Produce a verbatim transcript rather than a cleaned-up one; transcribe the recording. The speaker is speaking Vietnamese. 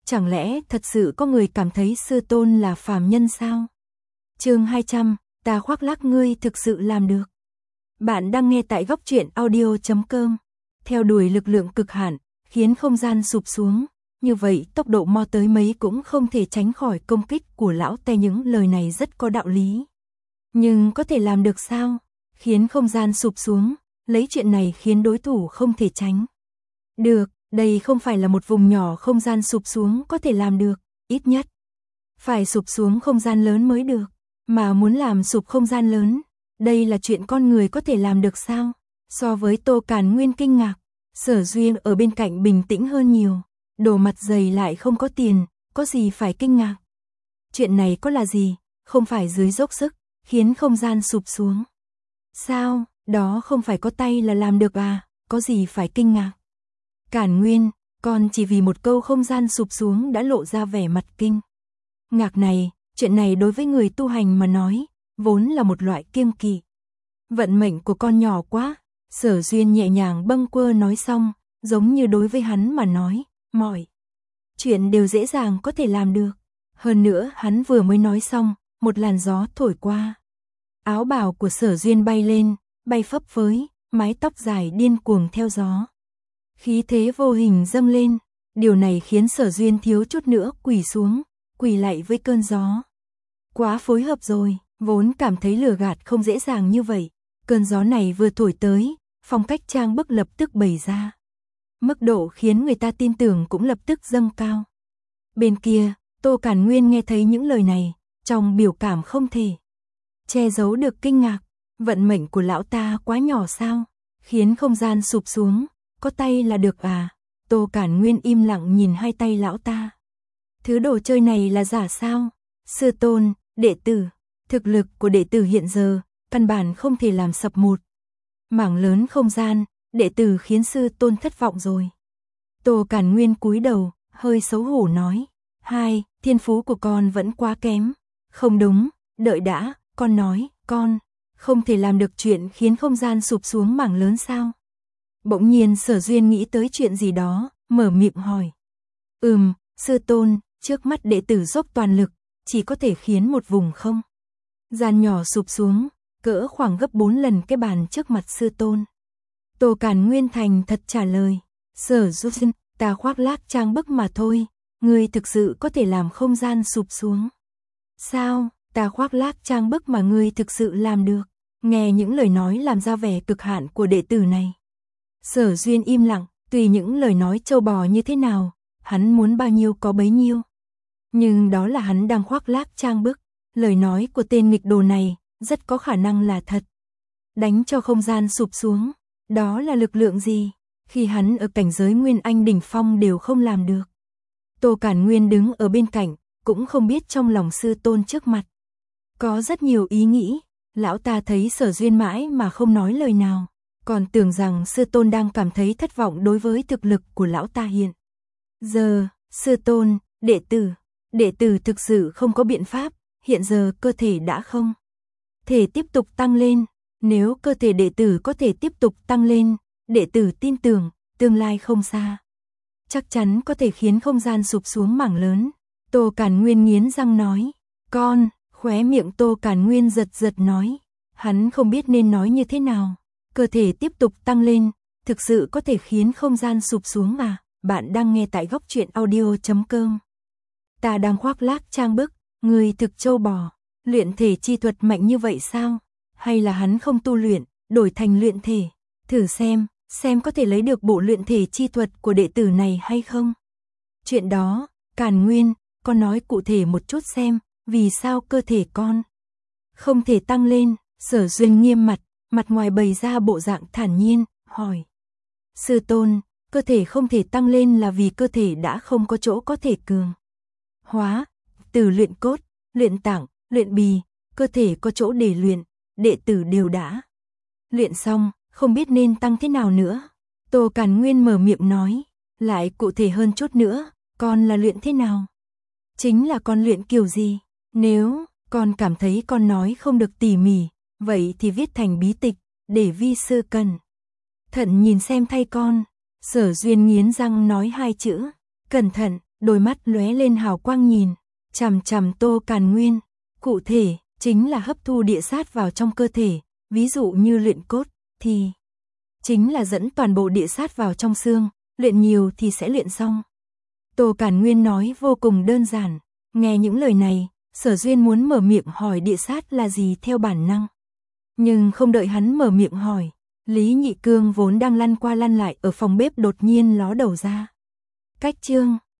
Chẳng lẽ thật sự có người cảm thấy sư tôn là phàm nhân sao? Chương hai trăm, ta khoác lác ngươi thực sự làm được. Bạn đang nghe tại góc truyện audio chấm com. Theo đuổi lực lượng cực hạn, khiến không gian sụp xuống, như vậy tốc độ mo tới mấy cũng không thể tránh khỏi công kích của lão Tè. Những lời này rất có đạo lý. Nhưng có thể làm được sao? Khiến không gian sụp xuống, lấy chuyện này khiến đối thủ không thể tránh. Được, đây không phải là một vùng nhỏ không gian sụp xuống có thể làm được, ít nhất phải sụp xuống không gian lớn mới được. Mà muốn làm sụp không gian lớn, đây là chuyện con người có thể làm được sao? So với Tô Càn Nguyên kinh ngạc, Sở Duyên ở bên cạnh bình tĩnh hơn nhiều. Đổ mặt dày lại không có tiền, có gì phải kinh ngạc? Chuyện này có là gì? Không phải dưới dốc sức, khiến không gian sụp xuống. Sao, đó không phải có tay là làm được à? Có gì phải kinh ngạc? Càn Nguyên, con chỉ vì một câu không gian sụp xuống đã lộ ra vẻ mặt kinh ngạc này. Chuyện này đối với người tu hành mà nói, vốn là một loại kiêng kỵ. Vận mệnh của con nhỏ quá. Sở Duyên nhẹ nhàng bâng quơ nói xong, giống như đối với hắn mà nói, mọi chuyện đều dễ dàng có thể làm được. Hơn nữa hắn vừa mới nói xong, một làn gió thổi qua. Áo bào của Sở Duyên bay lên, bay phấp phới, mái tóc dài điên cuồng theo gió. Khí thế vô hình dâng lên, điều này khiến Sở Duyên thiếu chút nữa quỳ xuống, quỳ lại với cơn gió. Quá phối hợp rồi, vốn cảm thấy lừa gạt không dễ dàng như vậy. Cơn gió này vừa thổi tới, phong cách trang bức lập tức bày ra. Mức độ khiến người ta tin tưởng cũng lập tức dâng cao. Bên kia, Tô Càn Nguyên nghe thấy những lời này, trong biểu cảm không thể che giấu được kinh ngạc. Vận mệnh của lão ta quá nhỏ sao? Khiến không gian sụp xuống, có tay là được à? Tô Càn Nguyên im lặng nhìn hai tay lão ta. Thứ đồ chơi này là giả sao? Sư tôn, đệ tử, thực lực của đệ tử hiện giờ, căn bản không thể làm sập một mảng lớn không gian, đệ tử khiến sư tôn thất vọng rồi. Tô Càn Nguyên cúi đầu, hơi xấu hổ nói, hai, thiên phú của con vẫn quá kém. Không đúng, đợi đã, con nói, con không thể làm được chuyện khiến không gian sụp xuống mảng lớn sao? Bỗng nhiên Sở Duyên nghĩ tới chuyện gì đó, mở miệng hỏi. Ừm, sư tôn, trước mắt đệ tử dốc toàn lực, chỉ có thể khiến một vùng không gian nhỏ sụp xuống, cỡ khoảng gấp bốn lần cái bàn trước mặt sư tôn. Tô Càn Nguyên thành thật trả lời, Sở Duyên, ta khoác lác trang bức mà thôi, ngươi thực sự có thể làm không gian sụp xuống. Sao, ta khoác lác trang bức mà ngươi thực sự làm được? Nghe những lời nói làm ra vẻ cực hạn của đệ tử này, Sở Duyên im lặng, tùy những lời nói trâu bò như thế nào, hắn muốn bao nhiêu có bấy nhiêu. Nhưng đó là hắn đang khoác lác trang bức, lời nói của tên nghịch đồ này rất có khả năng là thật. Đánh cho không gian sụp xuống, đó là lực lượng gì? Khi hắn ở cảnh giới Nguyên Anh đỉnh phong đều không làm được. Tô Càn Nguyên đứng ở bên cạnh, cũng không biết trong lòng sư tôn trước mặt có rất nhiều ý nghĩ. Lão ta thấy Sở Duyên mãi mà không nói lời nào, còn tưởng rằng sư tôn đang cảm thấy thất vọng đối với thực lực của lão ta hiện giờ. Sư tôn, đệ tử, đệ tử thực sự không có biện pháp, hiện giờ cơ thể đã không thể tiếp tục tăng lên. Nếu cơ thể đệ tử có thể tiếp tục tăng lên, đệ tử tin tưởng, tương lai không xa, chắc chắn có thể khiến không gian sụp xuống mảng lớn. Tô Càn Nguyên nghiến răng nói, con, khóe miệng Tô Càn Nguyên giật giật nói, hắn không biết nên nói như thế nào. Cơ thể tiếp tục tăng lên, thực sự có thể khiến không gian sụp xuống à? Bạn đang nghe tại góc truyện audio chấm com. Ta đang khoác lác trang bức, người thực trâu bò, luyện thể chi thuật mạnh như vậy sao? Hay là hắn không tu luyện, đổi thành luyện thể? Thử xem, xem có thể lấy được bộ luyện thể chi thuật của đệ tử này hay không? Chuyện đó, Càn Nguyên, con nói cụ thể một chút xem, vì sao cơ thể con không thể tăng lên? Sở Duyên nghiêm mặt, mặt ngoài bày ra bộ dạng thản nhiên, hỏi. Sư tôn, cơ thể không thể tăng lên là vì cơ thể đã không có chỗ có thể cường hóa. Từ luyện cốt, luyện tạng, luyện bì, cơ thể có chỗ để luyện, đệ tử đều đã luyện xong, không biết nên tăng thế nào nữa. Tô Càn Nguyên mở miệng nói, lại cụ thể hơn chút nữa, con là luyện thế nào? Chính là con luyện kiểu gì? Nếu con cảm thấy con nói không được tỉ mỉ, vậy thì viết thành bí tịch, để vi sư cần thận nhìn xem thay con. Sở Duyên nghiến răng nói hai chữ, cẩn thận. đôi mắt lóe lên hào quang nhìn, chằm chằm Tô Càn Nguyên, cụ thể, chính là hấp thu địa sát vào trong cơ thể, ví dụ như luyện cốt, thì chính là dẫn toàn bộ địa sát vào trong xương, luyện nhiều thì sẽ luyện xong. Tô Càn Nguyên nói vô cùng đơn giản, nghe những lời này, Sở Duyên muốn mở miệng hỏi địa sát là gì theo bản năng. Nhưng không đợi hắn mở miệng hỏi, Lý Nhị Cương vốn đang lăn qua lăn lại ở phòng bếp đột nhiên ló đầu ra. Cách chương